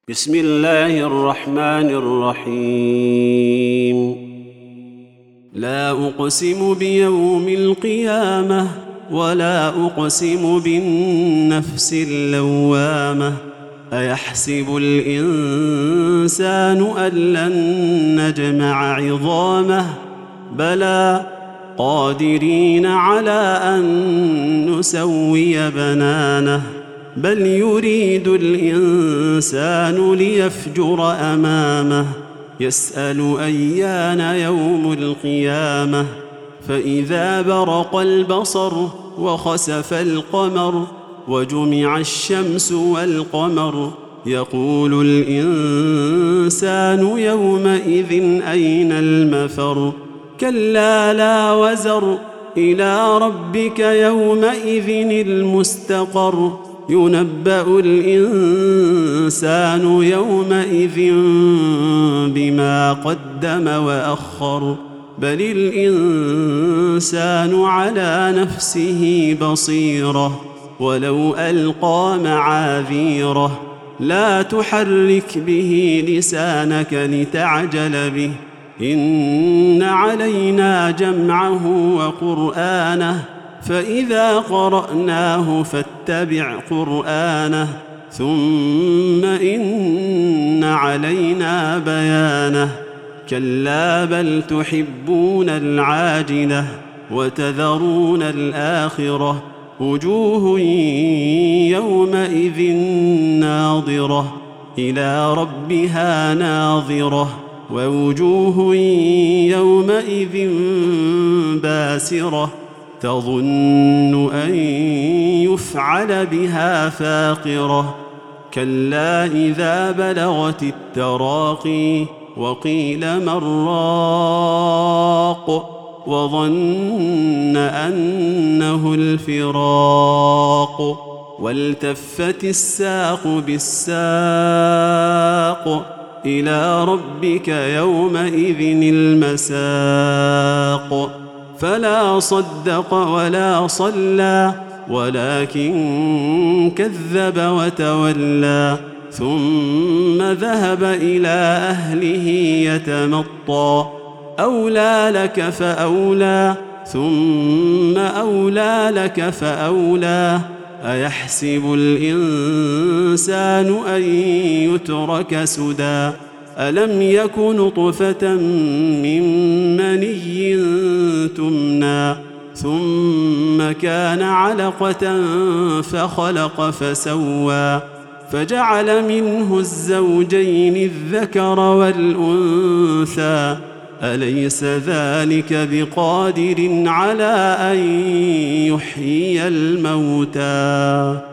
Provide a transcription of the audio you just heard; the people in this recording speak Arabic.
بسم الله الرحمن الرحيم. لا أقسم بيوم القيامة ولا أقسم بالنفس اللوامة. أيحسب الإنسان أن لن نجمع عظامه بلى قادرين على أن نسوي بنانه بل يريد الإنسان ليفجر أمامه يسأل أيان يوم القيامة فإذا برق البصر وخسف القمر وجمع الشمس والقمر يقول الإنسان يومئذ أين المفر كلا لا وزر إلى ربك يومئذ المستقر ينبأ الإنسان يومئذ بما قدم وأخر بل الإنسان على نفسه بصيرة ولو ألقى معاذيره لا تحرك به لسانك لتعجل به إن علينا جمعه وقرآنه فإذا قرأناه فاتبع قرآنه ثم إن علينا بيانه كلا بل تحبون العاجلة وتذرون الآخرة وجوه يومئذ ناظرة إلى ربها ناظرة ووجوه يومئذ باسرة تظن أن يفعل بها فاقرة كلا إذا بلغت التراقي وقيل من راق وظن أنه الفراق والتفت الساق بالساق إلى ربك يومئذ المساق فلا صدق ولا صلى ولكن كذب وتولى ثم ذهب إلى أهله يتمطى أولى لك فأولى ثم أولى لك فأولى أيحسب الإنسان أن يترك سدى ألم يك نطفة من مني تمنى ثم كان علقة فخلق فسوى فجعل منه الزوجين الذكر والأنثى أليس ذلك بقادر على أن يحيي الموتى